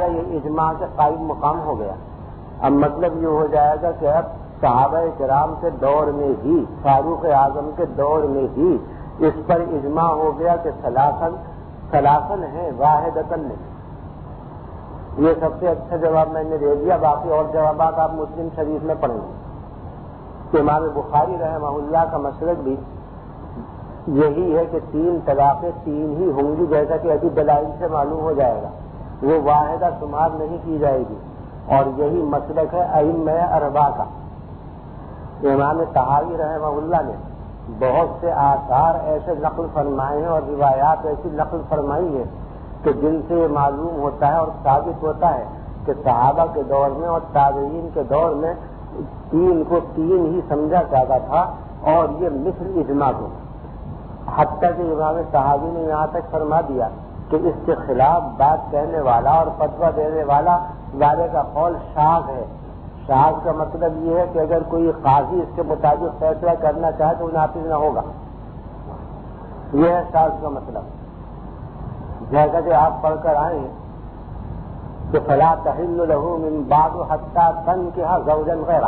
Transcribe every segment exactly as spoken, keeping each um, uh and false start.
یہ اجماع کے قائم مقام ہو گیا. اب مطلب یہ ہو جائے گا کہ اب صحابہ کرام کے دور میں ہی، فاروق اعظم کے دور میں ہی اس پر اجماع ہو گیا کہ سلاسن سلاسن ہے، واحدتن نہیں. یہ سب سے اچھا جواب میں نے دے دیا. باقی اور جوابات آپ مسلم شریف میں پڑھیں گے. امام بخاری رحمہ اللہ کا مسلک بھی یہی ہے کہ تین طلاقیں تین ہی ہوں گی، جیسا کہ ابھی دلائل سے معلوم ہو جائے گا. وہ واحدہ شمار نہیں کی جائے گی، اور یہی مسلک ہے ائمہ اربعہ کا. امام طحاوی رحمہ اللہ نے بہت سے آثار ایسے نقل فرمائے ہیں اور روایات ایسی نقل فرمائی ہیں کہ جن سے یہ معلوم ہوتا ہے اور ثابت ہوتا ہے کہ صحابہ کے دور میں اور تابعین کے دور میں تین کو تین ہی سمجھا جاتا تھا، اور یہ مثل اجماع کو. حتیٰ کہ امام طحاوی نے یہاں تک فرما دیا کہ اس کے خلاف بات کہنے والا اور فتویٰ دینے والا والے کا قول شاذ ہے. شاذ کا مطلب یہ ہے کہ اگر کوئی قاضی اس کے مطابق فیصلہ کرنا چاہے تو وہ نافذ نہ ہوگا. یہ ہے شاذ کا مطلب. جیسا کہ آپ پڑھ کر آئے ہیں کہ فلا تحل له من بعد حتى تنكح زوجا غیرہ.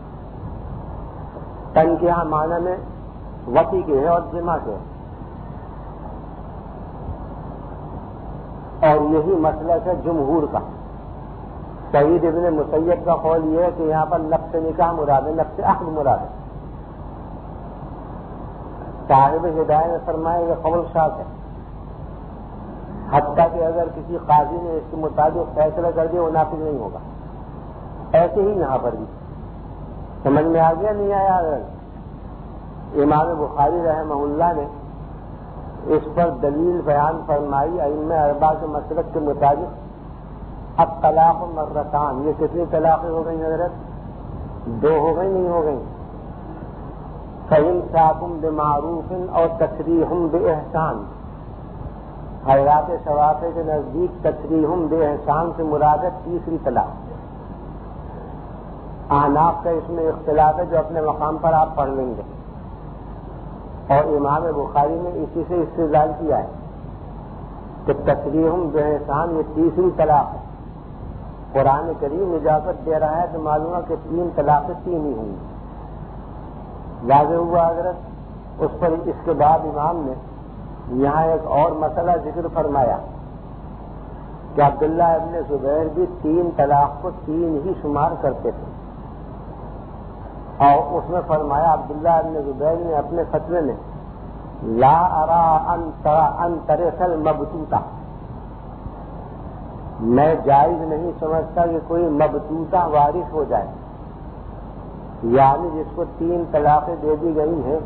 تنکیہ معنی میں وطی کے ہے اور جمع کے ہے. اور یہی مسلک ہے جمہور کا. سعید ابن مسیب کا قول یہ ہے کہ یہاں پر نفس نکاح مراد ہے، نفس عقد مراد ہے. صاحب ہدایت نے فرمایا یہ قول شاذ ہے. حتیٰ کہ اگر کسی قاضی نے اس کے مطابق فیصلہ کر دیا وہ نافذ نہیں ہوگا. ایسے ہی یہاں پر بھی سمجھ میں آ گیا نہیں آیا؟ امام بخاری رحمہ اللہ نے اس پر دلیل بیان فرمائی ائمہ اربعہ کے مسلک کے مطابق. اب طلاق مرتان، یہ کتنی طلاقیں ہو گئی حضرت؟ دو ہو گئی نہیں ہو گئی؟ فإمساک بمعروف اور تسریح بإحسان. حیرات شوافع کے نزدیک تسریح بإحسان سے مراد ہے تیسری طلاق. احناف کا اس میں اختلاف ہے جو اپنے مقام پر آپ پڑھ لیں گے. اور امام بخاری نے اسی سے استدلال کیا ہے کہ تسریح بإحسان یہ تیسری طلاق ہے. قرآن کریم اجازت دے رہا ہے تو معلوم ہے کہ تین طلاقیں تین ہی ہوں گی. واضح ہوا حضرت؟ اس پر اس کے بعد امام نے یہاں ایک اور مسئلہ ذکر فرمایا کہ عبداللہ ابن زبیر بھی تین طلاق کو تین ہی شمار کرتے تھے. اور اس میں فرمایا عبداللہ ابن زبیر نے اپنے فتوے میں لا ارا ان ترث المبتوتہ، میں جائز نہیں سمجھتا کہ کوئی مبتوتہ وارث ہو جائے، یعنی جس کو تین طلاقیں دے دی گئی ہیں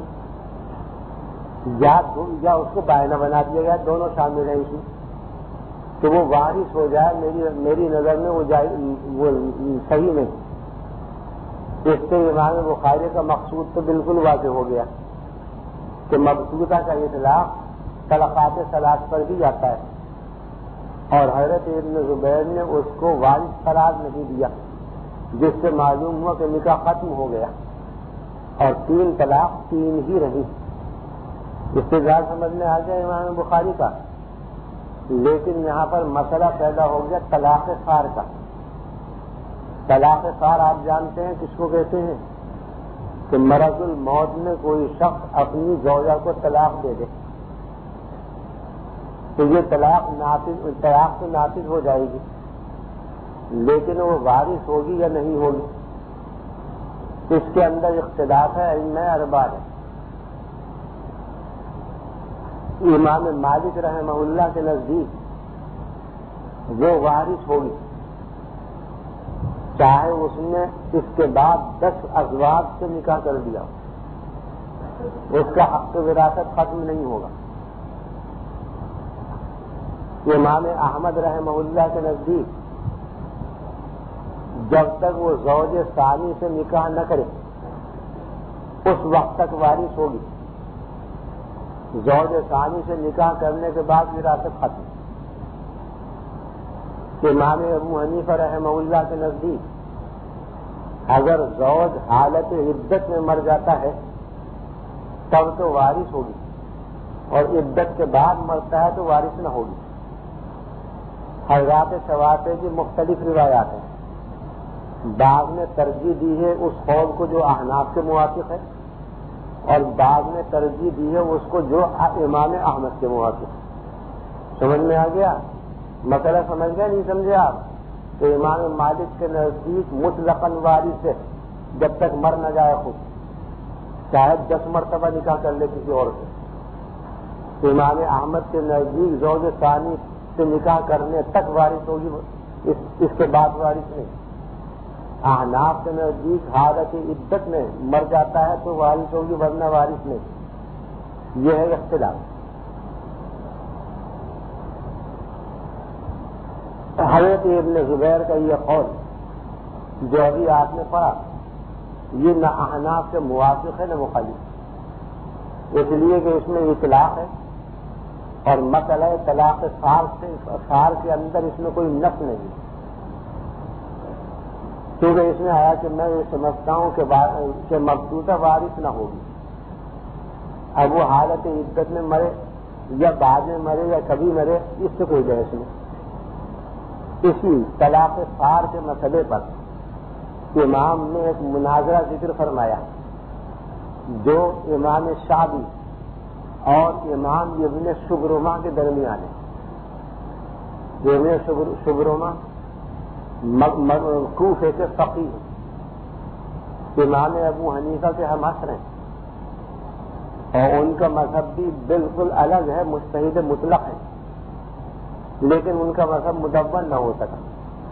یا یا اس کو بائنا بنا دیا گیا، دونوں شامل ہیں اس میں، تو وہ وارث ہو جائے. میری میری نظر میں وہ جائز وہ صحیح نہیں. اس سے امام بخاری کا مقصود تو بالکل واضح ہو گیا کہ مبتوتہ کا اطلاق طلقات ثلاث پر بھی جاتا ہے، اور حضرت ابن زبیر نے اس کو وارث قرار نہیں دیا، جس سے معلوم ہوا کہ نکاح ختم ہو گیا اور تین طلاق تین ہی رہی. استدلال سمجھ میں آ گیا امام بخاری کا. لیکن یہاں پر مسئلہ پیدا ہو گیا طلاق فار کا. طلاق فار آپ جانتے ہیں کس کو کہتے ہیں؟ کہ مرض الموت میں کوئی شخص اپنی زوجہ کو طلاق دے دے تو یہ طلاق نافذ طلاق تو نافذ ہو جائے گی، لیکن وہ وارث ہوگی یا نہیں ہوگی، اس کے اندر اختلاف ہے ائمہ اربعہ میں. امام مالک رحمہ اللہ کے نزدیک وہ وارث ہوگی چاہے اس نے اس کے بعد دس ازواج سے نکاح کر دیا، اس کا حق وراثت ختم نہیں ہوگا. امام احمد رحمہ اللہ کے نزدیک جب تک وہ زوج ثانی سے نکاح نہ کرے اس وقت تک وارث ہوگی. زوج ثانی سے نکاح کرنے کے بعد وراثت ختم. امام ابو حنیفہ رحمہ اللہ کے نزدیک اگر زوج حالت عدت میں مر جاتا ہے تب تو وارث ہوگی، اور عدت کے بعد مرتا ہے تو وارث نہ ہوگی. حضرات شوافعی کی مختلف روایات ہیں. بعض نے ترجیح دی ہے اس قول کو جو احناف کے موافق ہے، اور بعض نے ترجیح دی ہے اس کو جو امام احمد کے موافق ہے. سمجھ میں آ گیا؟ مسئلہ سمجھ گئے نہیں سمجھے آپ؟ تو امام مالک کے نزدیک مطلقاً وارث ہے جب تک مر نہ جائے خود، چاہے دس مرتبہ نکاح کر لے کسی اور سے. امام احمد کے نزدیک زوج ثانی سے نکاح کرنے تک وارث ہوگی، اس, اس کے بعد وارث نہیں. احناف کے نزدیک حالت عدت میں مر جاتا ہے تو وارث ہوگی ورنہ وارث نہیں. یہ ہے اختلاف. حضرت ابن زبیر کا یہ قول جو ابھی آپ نے پڑھا یہ نہ احناف سے موافق ہے نہ مخالف، اس لیے کہ اس میں اطلاق ہے اور مسئلہ طلاق سار سے سار کے اندر اس میں کوئی نفس نہیں، کیونکہ اس میں آیا کہ میں یہ سمجھتا ہوں کہ مقصودہ وارث نہ ہوگی. اب وہ حالت عدت میں مرے یا بعد میں مرے یا کبھی مرے اس سے کوئی بحث نہیں. اسی طلاق سار کے مسئلے پر امام نے ایک مناظرہ ذکر فرمایا جو امام شعبی اور امام ابن شبرما کے درمیان ہے. ابن شبرما کوفے کے فقیہ ہیں، امام ابو حنیفہ کے ہم عصر ہیں، اور ان کا مذہب بھی بالکل الگ ہے، مجتہد مطلق ہے، لیکن ان کا مذہب مدون نہ ہو سکا.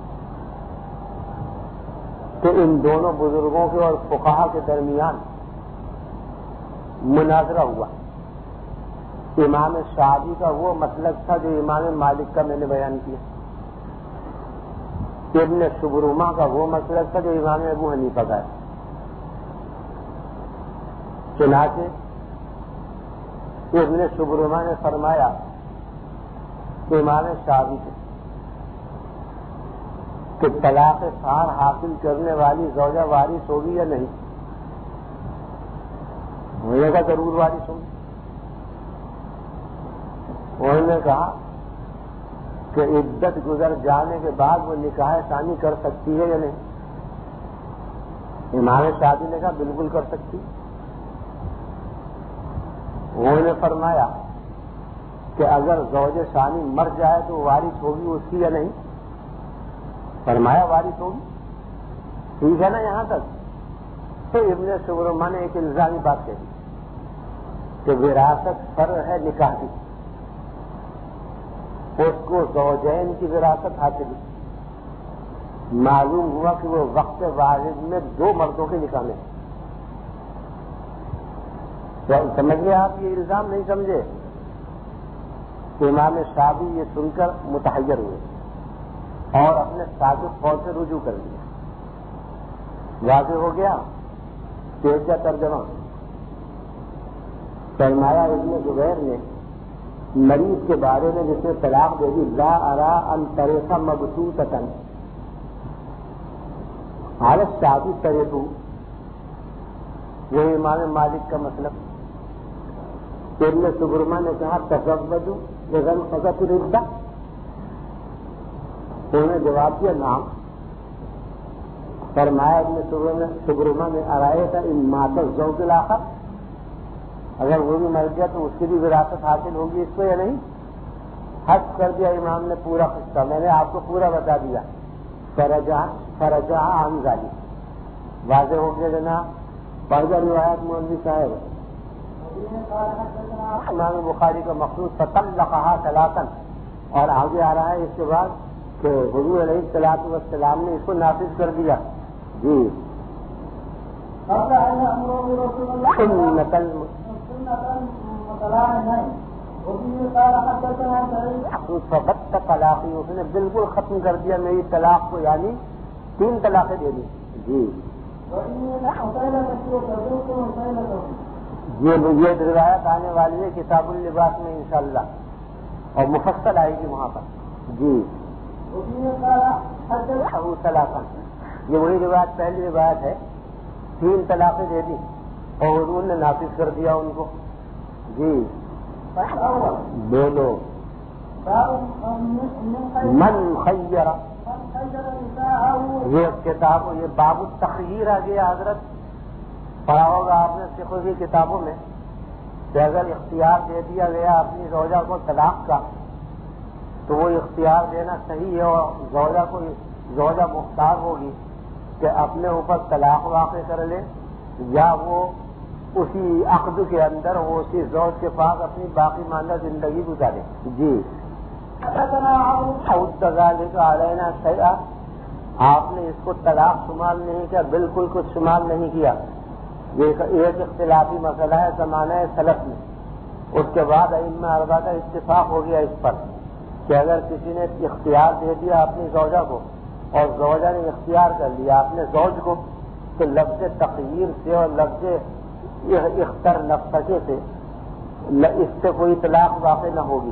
تو ان دونوں بزرگوں کے اور فقہا کے درمیان مناظرہ ہوا. امام شعبی کا وہ مسلک تھا جو امام مالک کا میں نے بیان کیا، ابن شبرما کا وہ مسلک تھا جو امام ابو حنیفہ کا ہے. چنانچہ ابن شبرما نے فرمایا امام شعبی سے کہ طلاق سار حاصل کرنے والی زوجہ وارث ہوگی یا نہیں؟ ہونے کا ضرور وارث ہوگی. انہوں نے کہا کہ عدت گزر جانے کے بعد وہ نکاح ثانی کر سکتی ہے یا نہیں؟ امام شعبی نے کہا بالکل کر سکتی. انہوں نے فرمایا کہ اگر زوج ثانی مر جائے تو وارث ہوگی اس کی یا نہیں؟ فرمایا وارث ہوگی. ٹھیک ہے نا یہاں تک؟ تو ابن شبرما نے ایک الزامی بات کہی کہ وراثت فرع ہے نکاح کی، اس کو زوجین کی وراثت حاصل ہے. معلوم ہوا کہ وہ وقت واحد میں دو مردوں کے نکاح میں. سمجھ گئے آپ؟ یہ الزام نہیں سمجھے؟ امام شعبی یہ سن کر متحیر ہوئے اور اپنے سابق قول سے رجوع کر دیا. واضح ہو گیا کہ کیا ترجمہ فرمایا ابن زبیر نے مریض کے بارے میں جس نے طلاق دے دی، لا ارا ان طریقہ مبسوطۃ حالت شادی طریقو، وہ امام مالک کا مطلب. ابن شبرما نے کہا تزوجوا لغن فقط ردہ. انہوں نے جواب دیا نام. فرمایا ابن شبرما نے ارائے تھا ان مات الزوج الاخر، اگر وہ بھی مر گیا تو اس کی بھی وراثت حاصل ہوگی اس کو یا نہیں؟ حد کر دیا امام نے پورا قصہ. میں نے آپ کو پورا بتا دیا. فرجع فرجع عن ذلك. واضح ہو گیا جناب؟ پڑھ جا روایت مولوی صاحب. امام بخاری کا مخصوص فطلقها ثلاثا، اور آگے آ رہا ہے اس کے بعد کہ حضور علیہ الصلوۃ والسلام نے اس کو نافذ کر دیا. جی فبت طلاقی، اس نے بالکل ختم کر دیا میری طلاق کو، یعنی تین طلاقیں دے دی. جی یہ یہ روایت آنے والی ہے کتاب اللباس میں انشاءاللہ، اور مفصل آئے گی وہاں پر. جی ابو ثلاثہ، یہ وہی روایت پہلی روایت ہے. تین طلاقیں دے دی اور حضور نے نافذ کر دیا ان کو. جی بولو. من خیر، یہ کتاب یہ باب التخیر آ گیا حضرت، پڑھا ہوگا آپ نے فقہ کی کتابوں میں کہ اگر اختیار دے دیا گیا اپنی زوجہ کو طلاق کا تو وہ اختیار دینا صحیح ہے، اور زوجہ کو زوجہ مختار ہوگی کہ اپنے اوپر طلاق واقع کر لے یا وہ اسی عقد کے اندر وہ اسی زوج کے پاس اپنی باقی ماندہ زندگی گزارے. جی علینا شیئا، آپ نے اس کو طلاق شمار نہیں کیا، بالکل کچھ شمار نہیں کیا. یہ ایک اختلافی مسئلہ ہے زمانہ سلف میں. اس کے بعد ائمہ اربعہ کا اتفاق ہو گیا اس پر کہ اگر کسی نے اختیار دے دیا اپنی زوجہ کو اور زوجہ نے اختیار کر لیا اپنے زوج کو تو لفظ تخییر سے اور لفظ اختر نفسکے سے اس سے کوئی طلاق واقع نہ ہوگی.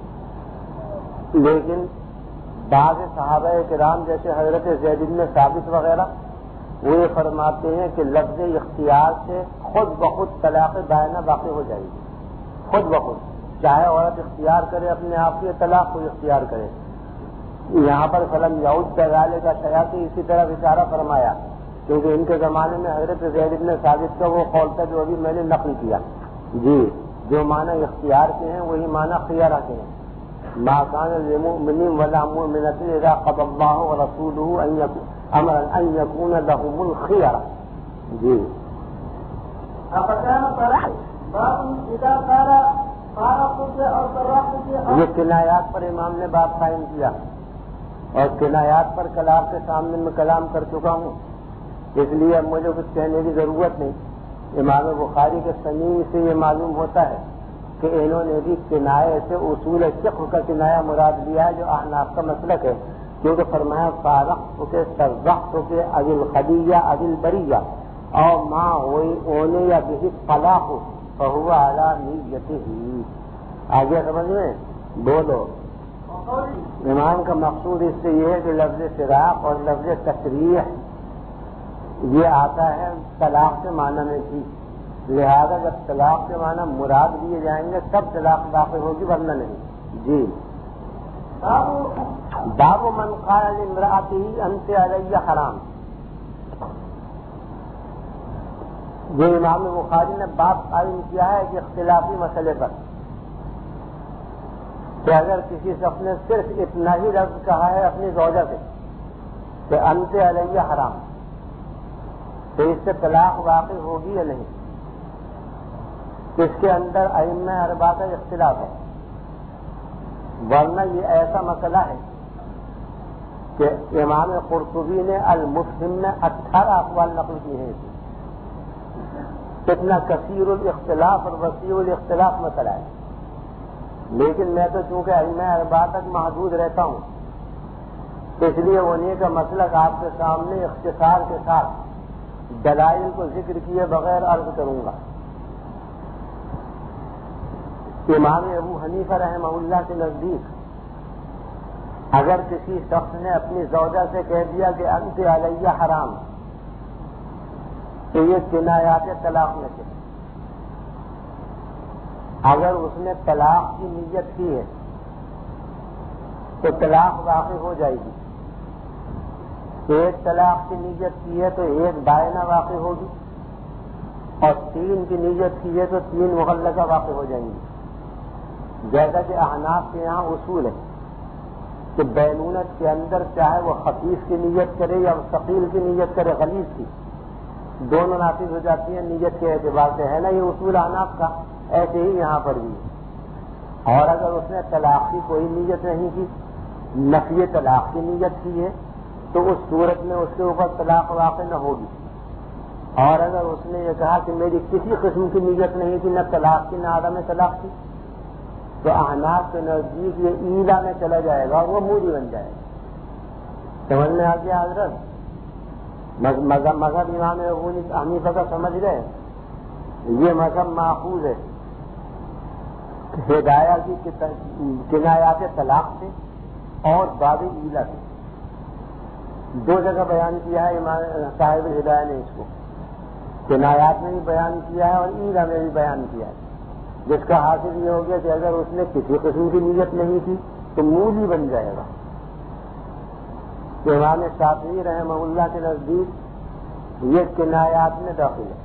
لیکن بعض صحابہ کرام جیسے حضرت زید بن ثابت وغیرہ وہ یہ فرماتے ہیں کہ لفظ اختیار سے خود بخود طلاق بائنہ واقع ہو جائے گی، خود بخود، چاہے عورت اختیار کرے اپنے آپ کے طلاق کو اختیار کرے. یہاں پر فلم یعود دغالے کا شیا سے اسی طرح اشارہ فرمایا کیونکہ ان کے زمانے میں حضرت زید بن ثابت کا وہ قول تھا جو ابھی میں نے نقل کیا. جی جو معنی اختیار کے ہیں وہی معنی خیارہ کے ہیں. ما كان للمؤمن ولا مؤمنة إذا قضى الله ورسوله أن يكون امرا ان يكون لهم الخيار. جی یہ کنایات پر امام نے بات قائم کیا اور کنایات پر کلام کے سامنے میں کلام کر چکا ہوں، اس لیے اب مجھے کچھ کہنے کی ضرورت نہیں. امام بخاری کے سنی سے یہ معلوم ہوتا ہے کہ انہوں نے بھی کنائے سے اصول فقہ کا کنایا مراد لیا ہے جو احناف کا مسلک ہے، کیونکہ فرمایا فارق کے سرزخت کے عدل خدیہ عدل بریہ اور ماں ہوئی اونے یا کسی فلاح ہو فہو اعلیٰ نیت ہی. آگے سمجھ میں بولو. امام کا مقصود اس سے یہ ہے کہ لفظ فراق اور لفظ تصریح یہ آتا ہے طلاق کے معنی میں بھی، لہذا جب طلاق کے معنی مراد لیے جائیں گے تب طلاق واقع ہوگی ورنہ نہیں. جی باب من قال لامرأته انت علی حرام، یہ امام بخاری نے باب قائم کیا ہے کہ اختلافی مسئلے پر کہ اگر کسی شخص نے صرف اتنا ہی لفظ کہا ہے اپنی زوجہ سے کہ انت علی حرام تو اس سے طلاق واقع ہوگی یا نہیں. اس کے اندر ائمہ اربعہ کا اختلاف ہے، ورنہ یہ ایسا مسئلہ ہے کہ امام قرطبی نے المفہم میں اٹھارہ اقوال نقل کی ہیں. کتنا کثیر الاختلاف اور وسیع الاختلاف مسئلہ ہے، لیکن میں تو چونکہ ائمہ اربعہ تک محدود رہتا ہوں اس لیے انہیں کا مسلک آپ کے سامنے اختصار کے ساتھ دلائل کو ذکر کیے بغیر عرض کروں گا. امام ابو حنیفہ رحمہ اللہ کے نزدیک اگر کسی شخص نے اپنی زوجہ سے کہہ دیا کہ انت علی حرام تو یہ کنایات طلاق میں سے اگر اس نے طلاق کی نیت کی ہے تو طلاق واقع ہو جائے گی. ایک طلاق کی نیت کی ہے تو ایک بائنہ واقع ہوگی اور تین کی نیت کی ہے تو تین مغلقہ واقع ہو جائیں گی. جیسا کہ احناف کے یہاں اصول ہے کہ بینونت کے اندر چاہے وہ خفیف کی نیت کرے یا ثقیل کی نیت کرے غلیظ کی دونوں نافذ ہو جاتی ہیں نیت کے اعتبار سے، ہے نا یہ اصول احناف کا. ایسے ہی یہاں پر بھی. اور اگر اس نے طلاق کی کوئی نیت نہیں کی، نفی طلاق کی نیت کی ہے تو اس صورت میں اس کے اوپر طلاق واقع نہ ہوگی. اور اگر اس نے یہ کہا کہ میری کسی قسم کی نیت نہیں تھی، نہ طلاق کی نہ عدم طلاق کی، تو احناف کے نزدیک یہ ایلا میں چلا جائے گا اور وہ موری بن جائے گا. سمجھ میں آ گیا حضرت؟ مذہب مذہب امام ابو حنیفہ کا سمجھ گئے. یہ مذہب ماخوذ ہے ہدایہ کی کنایات طلاق سے اور باب ایلا سے. دو جگہ بیان کیا ہے امام صاحب ہدایہ نے اس کو، کنایات میں بھی بیان کیا ہے اور ایلا میں بھی بیان کیا ہے، جس کا حاصل یہ ہو گیا کہ اگر اس نے کسی قسم کی نیت نہیں کی تو مولی بن جائے گا. امام شافعی رحمہ اللہ کے نزدیک یہ کنایات میں داخل ہے.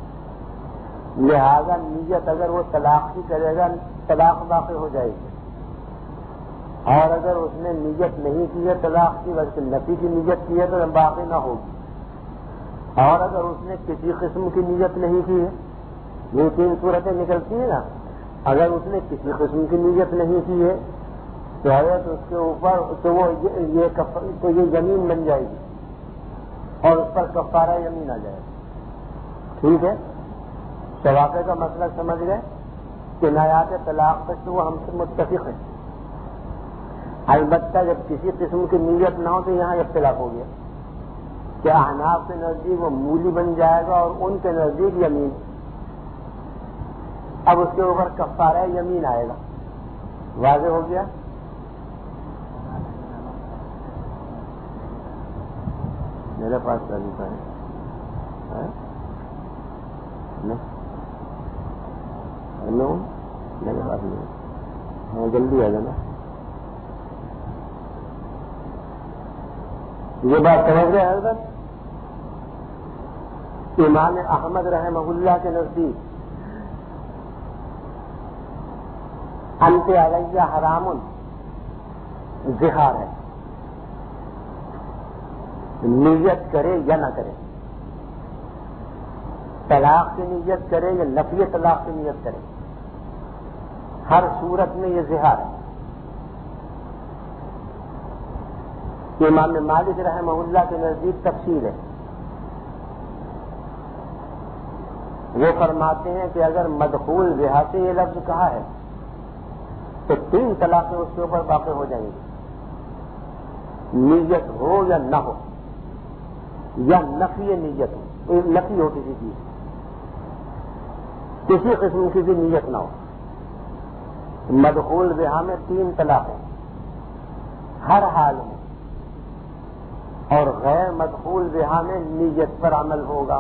لہذا نیت اگر وہ طلاق کی کرے گا طلاق واقع ہو جائے گی، اور اگر اس نے نیت نہیں کی ہے طلاق کی بلکہ نفی کی نیت کی ہے تو باقی نہ ہوگی. اور اگر اس نے کسی قسم کی نیت نہیں کی ہے، یہ تین صورتیں نکلتی ہیں نا، اگر اس نے کسی قسم کی نیت نہیں کی ہے تو ہے تو اس کے اوپر تو وہ یہ تو یہ زمین بن جائے گی اور اس پر کفارہ یمین آ جائے گا. ٹھیک ہے، شواقع کا مسئلہ سمجھ گئے. کنایات طلاق تک تو وہ ہم سے متفق ہیں. البتہ جب کسی قسم کی نیت نہ ہو تو یہاں اختلاف ہو گیا کہ احناف کے نزدیک وہ مولی بن جائے گا اور ان کے نزدیک یمین. اب اس کے اوپر کفارہ یمین آئے گا. واضح ہو گیا. میرے پاس طریقہ ہے ہلو میرے پاس نہیں. ہاں جلدی آ جانا. یہ بات سمجھ گئے حضرت. امام احمد رحمہ اللہ کے نزدیک انت علیہ حرام زہار ہے، نیت کرے یا نہ کرے، طلاق کی نیت کرے یا نفی طلاق کی نیت کرے، ہر صورت میں یہ زہار ہے. امام مالک رحمہ اللہ کے نزدیک تفصیل ہے. وہ فرماتے ہیں کہ اگر مدخول بہا سے یہ لفظ کہا ہے تو تین طلاقیں اس کے اوپر واقع ہو جائیں گی، نیت ہو یا نہ ہو، یا نفی نیت ہو، نفی ہو کسی چیز، کسی قسم کی بھی نیت نہ ہو. مدخول بہا میں تین طلاقیں ہر حال میں، اور غیر مدخول بہا میں نیت پر عمل ہوگا.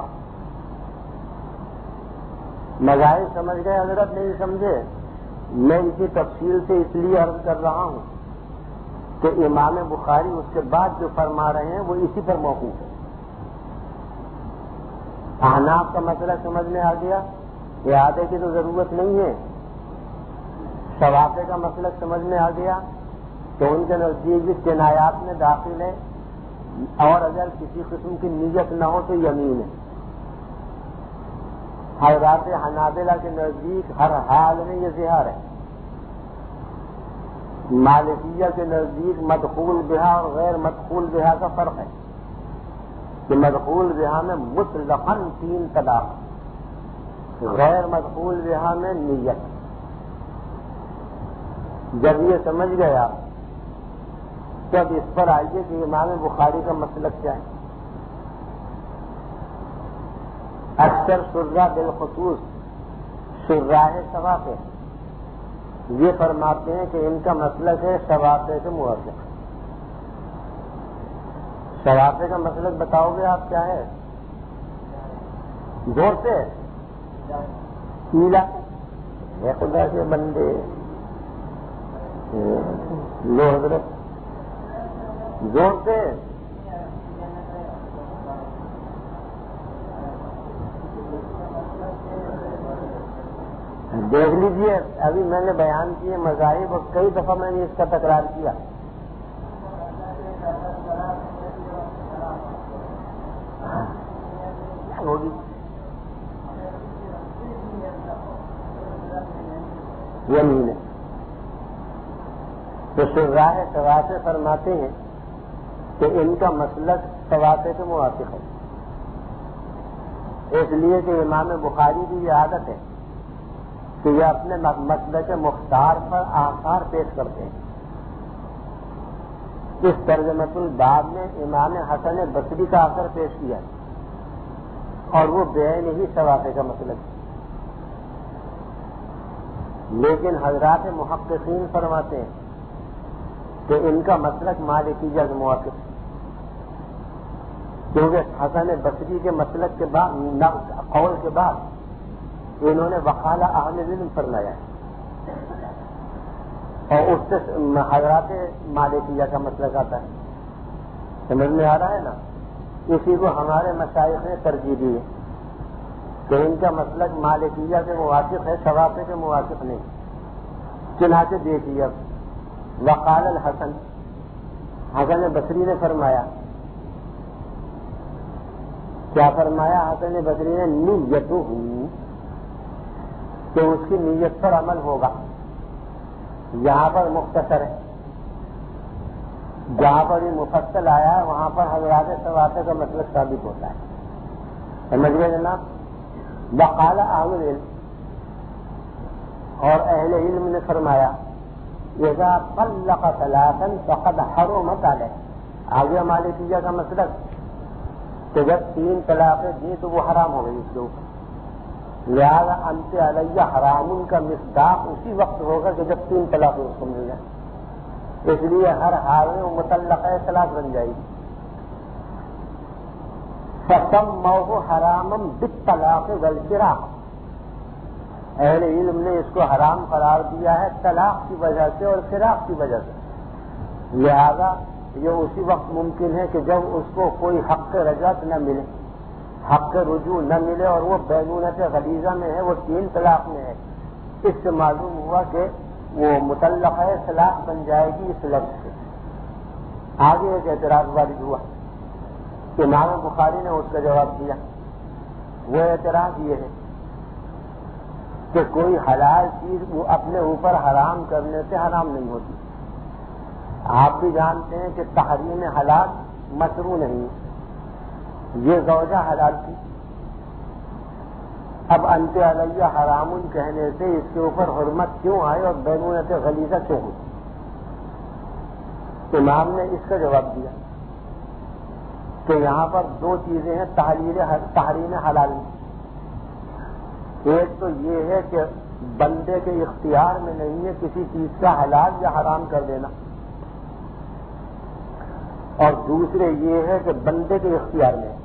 مذاہب سمجھ گئے حضرت؟ نہیں سمجھے؟ میں اسی تفصیل سے اس لیے عرض کر رہا ہوں کہ امام بخاری اس کے بعد جو فرما رہے ہیں وہ اسی پر موقوف ہے. احناف کا مسئلہ سمجھ میں آ گیا، اعادے کی تو ضرورت نہیں ہے. شواقع کا مسئلہ سمجھ میں آ گیا تو ان کے نزدیک بھی کنایات میں داخل ہے، اور اگر کسی قسم کی نیت نہ ہو تو یمین ہے. حضرات حنابلہ کے نزدیک ہر حال میں یہ زہار ہے. مالکیہ کے نزدیک مدخول بہا اور غیر مدخول بہا کا فرق ہے کہ مدخول بہا میں مطلقاً تین طلاق، غیر مدخول بہا میں نیت. جب یہ سمجھ گئے آپ تب اس پر آئیے کہ امام بخاری کا مسلک کیا ہے. اکثر شراح بالخصوص شراح شواقع یہ فرماتے ہیں کہ ان کا مسلک ہے شواقع سے موافق. شواقع کا مسلک بتاؤ گے آپ کیا ہے؟ زور سے پیلا خدا کے بندے لو حضرت زور سے دیکھ لیجیے. ابھی میں نے بیان کیے مذاہب اور کئی دفعہ میں نے اس کا تکرار کیا. ہوگی یمین ہے. تو شراح شواقع فرماتے ہیں کہ ان کا مسلک شواقع سے موافق ہے، اس لیے کہ امام بخاری کی یہ عادت ہے کہ یہ اپنے مسلک مختار پر آثار پیش کرتے ہیں. اس ترجمۃ الباب میں امام حسن بصری کا اثر پیش کیا ہے اور وہ بعین ہی شواقع کا مسلک ہے. لیکن حضرات محققین فرماتے ہیں کہ ان کا مسلک مالکیہ سے موافق ہے، کیونکہ حسن بصری کے مسلک کے بعد قول کے بعد انہوں نے وقال اہل علم فرمایا ہے. اور اس سے حضرات مالکیہ کا مسلک آتا ہے. سمجھ میں آ رہا ہے نا؟ اسی کو ہمارے مشائخ نے ترجیح دی ہے کہ ان کا مسلک مالکیہ کے موافق ہے، شوافی کے موافق نہیں. چنانچہ دیکھیے اب وقال الحسن، حسن بصری نے فرمایا، کیا فرمایا حسن بصری نے؟ نیتہ، کہ اس کی نیت پر عمل ہوگا. یہاں پر مختصر ہے، جہاں پر یہ مفصل آیا ہے وہاں پر حضرات شوافی کا مطلب ثابت ہوتا ہے. سمجھ گئے جناب؟ وقال اہل العلم، اور اہل علم نے فرمایا اذا طلق ثلاثا فقد حرمت علیہ. آگے مالکیہ کا مسلک کہ جب تین طلاقیں دی تو وہ حرام ہو گئی اس کے اوپر. لہذا انت علیہ حرام کا مصداق اسی وقت ہوگا کہ جب تین طلاقیں اس کو مل جائیں. اس لیے ہر حال میں وہ مطلقہ طلاق بن جائے گی. فسموہ حراما بالطلاق والفراق، اہل علم نے اس کو حرام قرار دیا ہے طلاق کی وجہ سے اور فراق کی وجہ سے. لہذا یہ اسی وقت ممکن ہے کہ جب اس کو کوئی حق رجعت نہ ملے، حق رجوع نہ ملے، اور وہ بینونت غلیظہ میں ہے، وہ تین طلاق میں ہے. اس سے معلوم ہوا کہ وہ مطلقہ طلاق بن جائے گی اس لفظ سے. آگے ایک اعتراض وارد ہوا، امام بخاری نے اس کا جواب دیا. وہ اعتراض یہ ہے کہ کوئی حلال چیز وہ اپنے اوپر حرام کرنے سے حرام نہیں ہوتی. آپ بھی جانتے ہیں کہ تحریم حلال مشروع نہیں. یہ زوجہ حلال تھی، اب انت علیہ حرام کہنے سے اس کے اوپر حرمت کیوں آئے اور بینونت غلیظہ کیوں ہوئی؟ امام نے اس کا جواب دیا کہ یہاں پر دو چیزیں ہیں تحریم حلال میں. ایک تو یہ ہے کہ بندے کے اختیار میں نہیں ہے کسی چیز کا حلال یا حرام کر دینا، اور دوسرے یہ ہے کہ بندے کے اختیار میں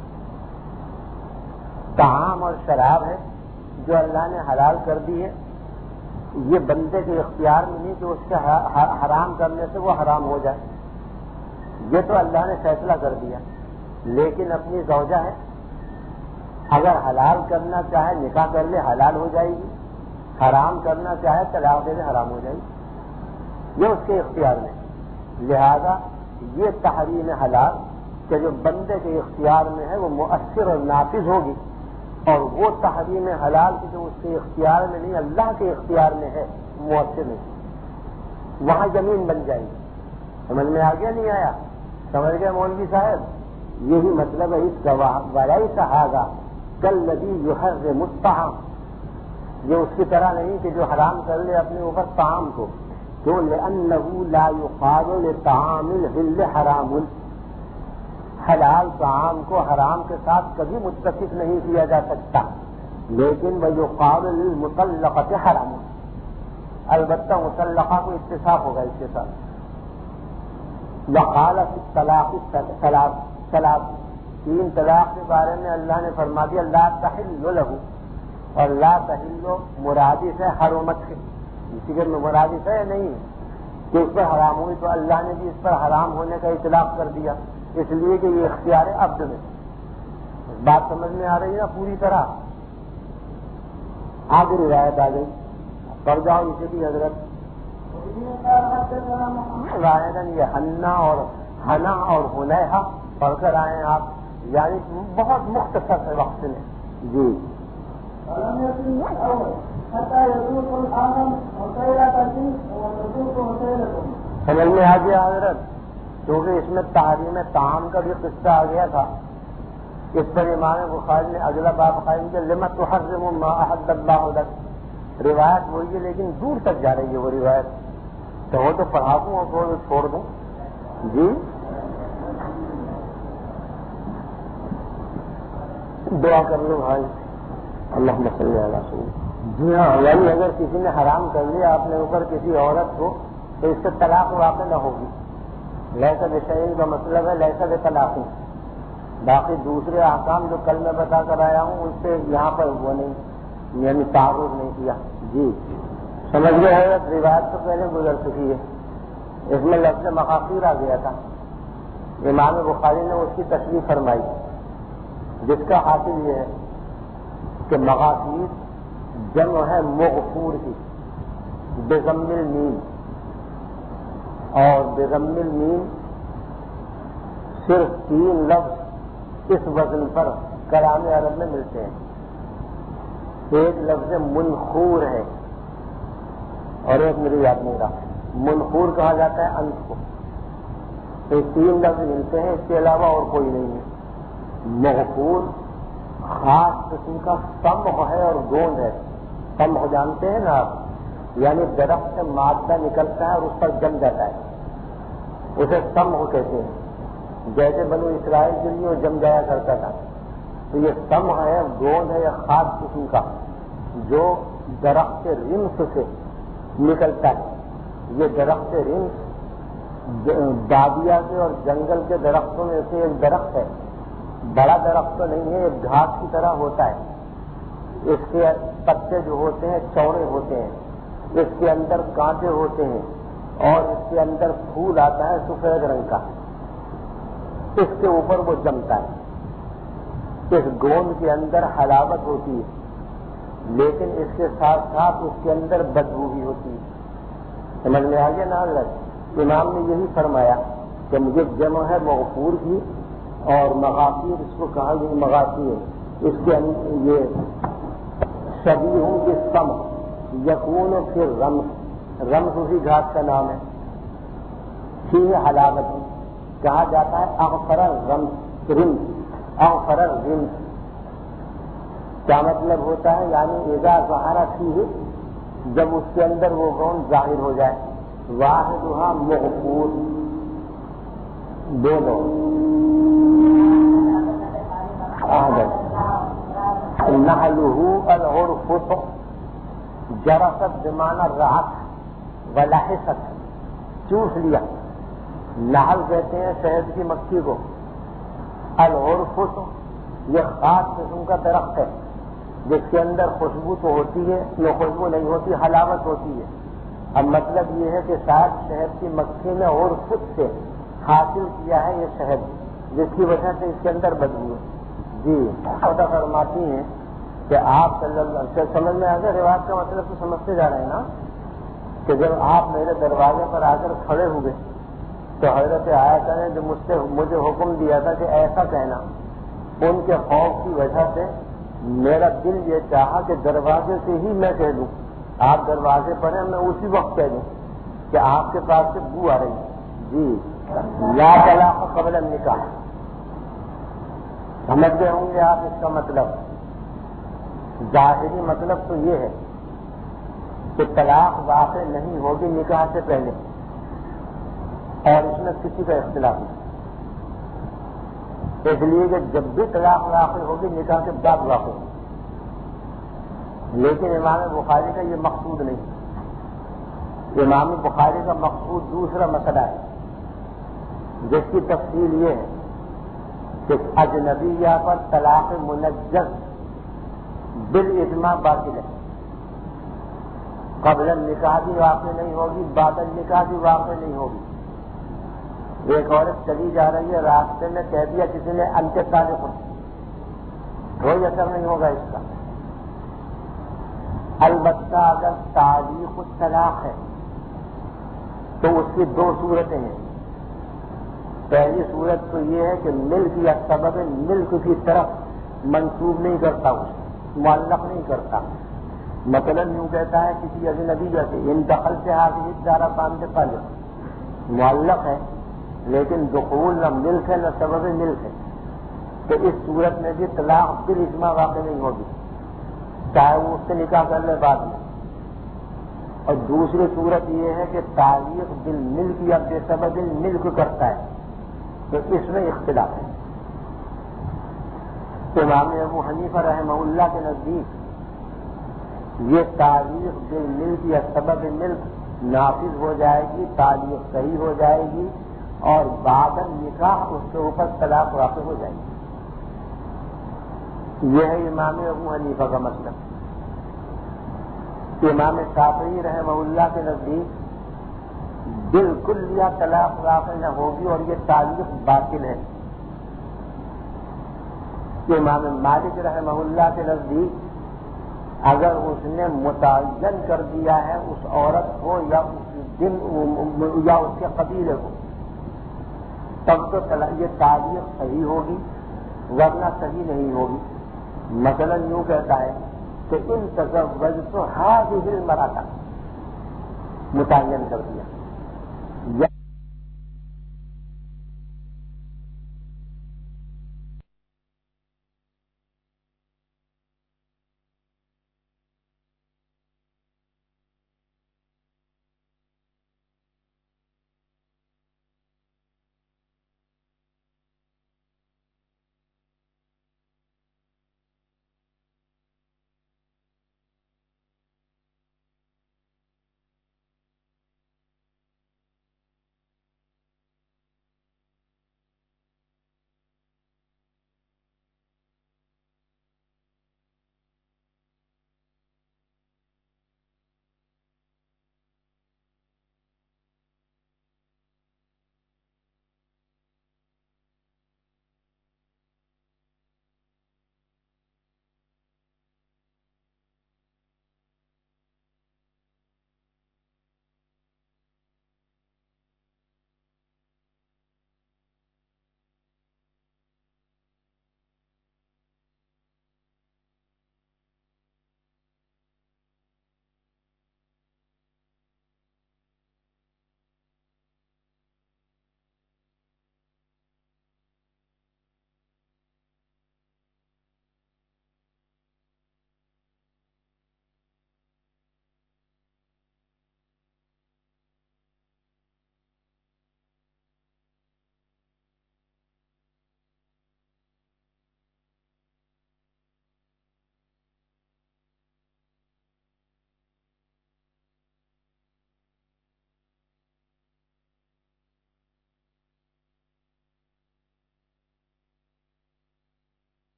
طعام اور شراب ہے جو اللہ نے حلال کر دی ہے، یہ بندے کے اختیار میں نہیں کہ اس کے حرام کرنے سے وہ حرام ہو جائے. یہ تو اللہ نے فیصلہ کر دیا. لیکن اپنی زوجہ ہے، اگر حلال کرنا چاہے نکاح کر لے حلال ہو جائے گی، حرام کرنا چاہے طلاق دے دے حرام ہو جائے گی. یہ اس کے اختیار میں. لہذا یہ تحریم حلال کہ جو بندے کے اختیار میں ہے وہ مؤثر اور نافذ ہوگی، اور وہ تحریم حلال کی جو اس کے اختیار میں نہیں اللہ کے اختیار میں ہے مؤثر نہیں. وہاں زمین بن جائے گی. سمجھ میں آ گیا نہیں آیا؟ سمجھ گئے مولوی صاحب؟ یہی مطلب ہے اس کا. وَلَيْسَ هَذَا كَالَّذِي يُحَرِّمُ الطَّعَامَ، یہ اس کی طرح نہیں کہ جو حرام کر لے اپنے اوپر طعام کو. کیوں؟ لِأَنَّهُ لَا يُقَالُ لِطَعَامِ الْحِلِّ حَرَامٌ، حلال طعام کو حرام کے ساتھ کبھی متفق نہیں کیا جا سکتا. لیکن وَيُقَالُ لِلْمُطَلَّقَةِ حَرَامٌ، البتہ مطلقہ کو اتفاق ہوگا اس کے ساتھ. وقال فی الطلاق طلاق، تین طلاق کے بارے میں اللہ نے فرما دیا لا تحل لہ، اور لا تحل مرادف ہے حرمت سے. اسی کے مرادف ہے نہیں کہ اس پر حرام ہوئی، تو اللہ نے بھی اس پر حرام ہونے کا اطلاق کر دیا، اس لیے کہ یہ اختیار عبد میں. بات سمجھ میں آ رہی ہے نا پوری طرح؟ آگے روایت آ گئی، پڑھ جاؤ اسے بھی حضرت. رائدن یہ ہنا اور ہنا اور ہنیہا پڑھ کر آئے آپ، یعنی بہت مختصر ہے وقت میں. جی سمجھ میں آ گیا حضرت؟ کیونکہ اس میں تحریم طعام کا بھی قصہ آ گیا تھا. اس پر امام بخاری نے اگلا باب قائم کیا لما تحرم ما احل اللہ لک. روایت وہی ہے لیکن دور تک جا رہی ہے وہ روایت. تو وہ تو پڑھا دوں اور چھوڑ دوں. جی دعا کر لو بھائی. اللہم صلی علی سیدنا. جی ہاں، یعنی اگر کسی نے حرام کر لیا اپنے اوپر کسی عورت کو تو اس سے طلاق واقع نہ ہوگی. لیسا بشیء کا مطلب ہے لیسا بطلاق. باقی دوسرے احکام جو کل میں بتا کر آیا ہوں اس سے یہاں پر وہ نہیں، یعنی تعارض نہیں کیا. جی سمجھ گئے حضرت، روایت تو پہلے گزر چکی ہے، اس میں لفظ مغافیر آ گیا تھا، امام بخاری نے اس کی تشریح فرمائی، جس کا حاصل یہ ہے کہ مغافیر جمع ہے مغفور کی بضم المیم، اور بضم المیم صرف تین لفظ اس وزن پر کلام عرب میں ملتے ہیں، ایک لفظ منخور ہے اور ایک میری یاد نہیں رہا، منخور کہا جاتا ہے انت کو، یہ تین لفظ ملتے ہیں، اس کے علاوہ اور کوئی نہیں ہے۔ مغفور خاص قسم کا سمح ہے اور گوند ہے، سمح جانتے ہیں نا آپ، یعنی درخت سے مادہ نکلتا ہے اور اس پر جم جاتا ہے، اسے سمح کہتے ہیں، جیسے بنو اسرائیل کے لیے وہ جم جایا کرتا تھا، تو یہ سمح ہے، گوند ہے، یہ خاص قسم کا جو درخت رمس سے نکلتا ہے۔ یہ درخت رمس بادیا کے اور جنگل کے درختوں میں سے ایک درخت ہے، بڑا درخت تو نہیں ہے، ایک گھاس کی طرح ہوتا ہے، اس کے پتے جو ہوتے ہیں چوڑے ہوتے ہیں، اس کے اندر کانٹے ہوتے ہیں اور اس کے اندر پھول آتا ہے سفید رنگ کا، اس کے اوپر وہ جمتا ہے، اس گوند کے اندر حلاوت ہوتی ہے، لیکن اس کے ساتھ ساتھ اس کے اندر بدبو بھی ہوتی ہے۔ سمجھ میں آ گیا نا حضرت؟ امام نے یہی فرمایا کہ مجھے جمع ہے مغفور کی، اور مغافیر اس کو کہا گئی مغافیر، اس کے اندر یہ شبیہ بالسم یکون فی الرمس، رمس اسی گھاس کا نام ہے، فی حلاوت کہا جاتا ہے اغفر الرمس، رمس اغفر الرمس، کیا مطلب ہوتا ہے؟ یعنی اذا ظہر فیہ، جب اس کے اندر وہ گوند ظاہر ہو جائے، واحدھا مغفور، دونوں نحلہ العرفۃ جرست بمعنی رعت ولحست، چوس لیا، نحل کہتے ہیں شہد کی مکھی کو، العرفۃ یہ خاص قسم کا درخت ہے جس کے اندر خوشبو تو ہوتی ہے، یہ خوشبو نہیں ہوتی، حلاوت ہوتی ہے۔ اب مطلب یہ ہے کہ شاید شہد کی مکھی نے عرفۃ سے حاصل کیا ہے یہ شہد، جس کی وجہ سے اس کے اندر بدبو ہے۔ جی خدا فرماتی ہیں کہ آپ صلی اللہ علیہ وسلم، سمجھ میں آ گیا روایت کا مطلب تو سمجھتے جا رہے ہیں نا، کہ جب آپ میرے دروازے پر آ کر کھڑے ہوئے تو حضرت عائشہ نے جو مجھ سے مجھے حکم دیا تھا کہ ایسا کہنا، ان کے خوف کی وجہ سے میرا دل یہ چاہا کہ دروازے سے ہی میں کہہ دوں، آپ دروازے پر ہیں، میں اسی وقت کہہ دوں کہ آپ کے پاس سے بو آ رہی ہے۔ جی لا طلاق قبل النکاح، سمجھ گئے ہوں گے آپ اس کا مطلب؟ ظاہری مطلب تو یہ ہے کہ طلاق واقع نہیں ہوگی نکاح سے پہلے، اور اس میں کسی کا اختلاف نہیں، اس لیے کہ جب بھی طلاق واقع ہوگی نکاح کے بعد واقع ہوگی، لیکن امام بخاری کا یہ مقصود نہیں، امام بخاری کا مقصود دوسرا مسئلہ ہے، جس کی تفصیل یہ ہے کہ اجنبیہ پر طلاق منجز بالاجماع باطل ہے، قبل النکاح بھی واقع نہیں ہوگی، بعد النکاح بھی واقع نہیں ہوگی۔ ایک عورت چلی جا رہی ہے، راستے میں کہہ دیا کسی نے انت طالق، کوئی اثر نہیں ہوگا اس کا۔ البتہ اگر تعلیق الطلاق ہے تو اس کی دو صورتیں ہیں، پہلی صورت تو یہ ہے کہ ملک یا سبب ملک کی طرف منسوب نہیں کرتا، اسے معلق نہیں کرتا، مثلاً یوں کہتا ہے کسی اجنبی جیسے ان دخل سے حاضر دارا باندھ تعلق معلق ہے، لیکن دخول نہ ملک ہے نہ سبب ملک ہے، تو اس صورت میں بھی طلاق بالاجماع واقع نہیں ہوگی، چاہے وہ اس سے نکاح کر لے بعد میں۔ اور دوسری صورت یہ ہے کہ تعلیق بالملک یا بے سبب ملک کرتا ہے، تو اس میں اختلاف ہے۔ امام ابو حنیفہ رحمہ اللہ کے نزدیک یہ تعلیق بالملک یا سبب ملک نافذ ہو جائے گی، تعلیق صحیح ہو جائے گی، اور بعد نکاح اس کے اوپر طلاق واقع ہو جائے گی۔ یہ ہے امام ابو حنیفہ کا مسئلہ۔ امام شافعی رحمہ اللہ کے نزدیک بالکل یا طلاق واقع نہ ہوگی اور یہ تعلق باطل ہے. امام مالک رحمہ اللہ کے نزدیک اگر اس نے متعین کر دیا ہے اس عورت کو یا اس دن یا اس کے قبیلے کو تب تو یہ تعلق صحیح ہوگی ورنہ صحیح نہیں ہوگی. مثلا یوں کہتا ہے کہ ان تزوجت هذه المرأة متعین کر دیا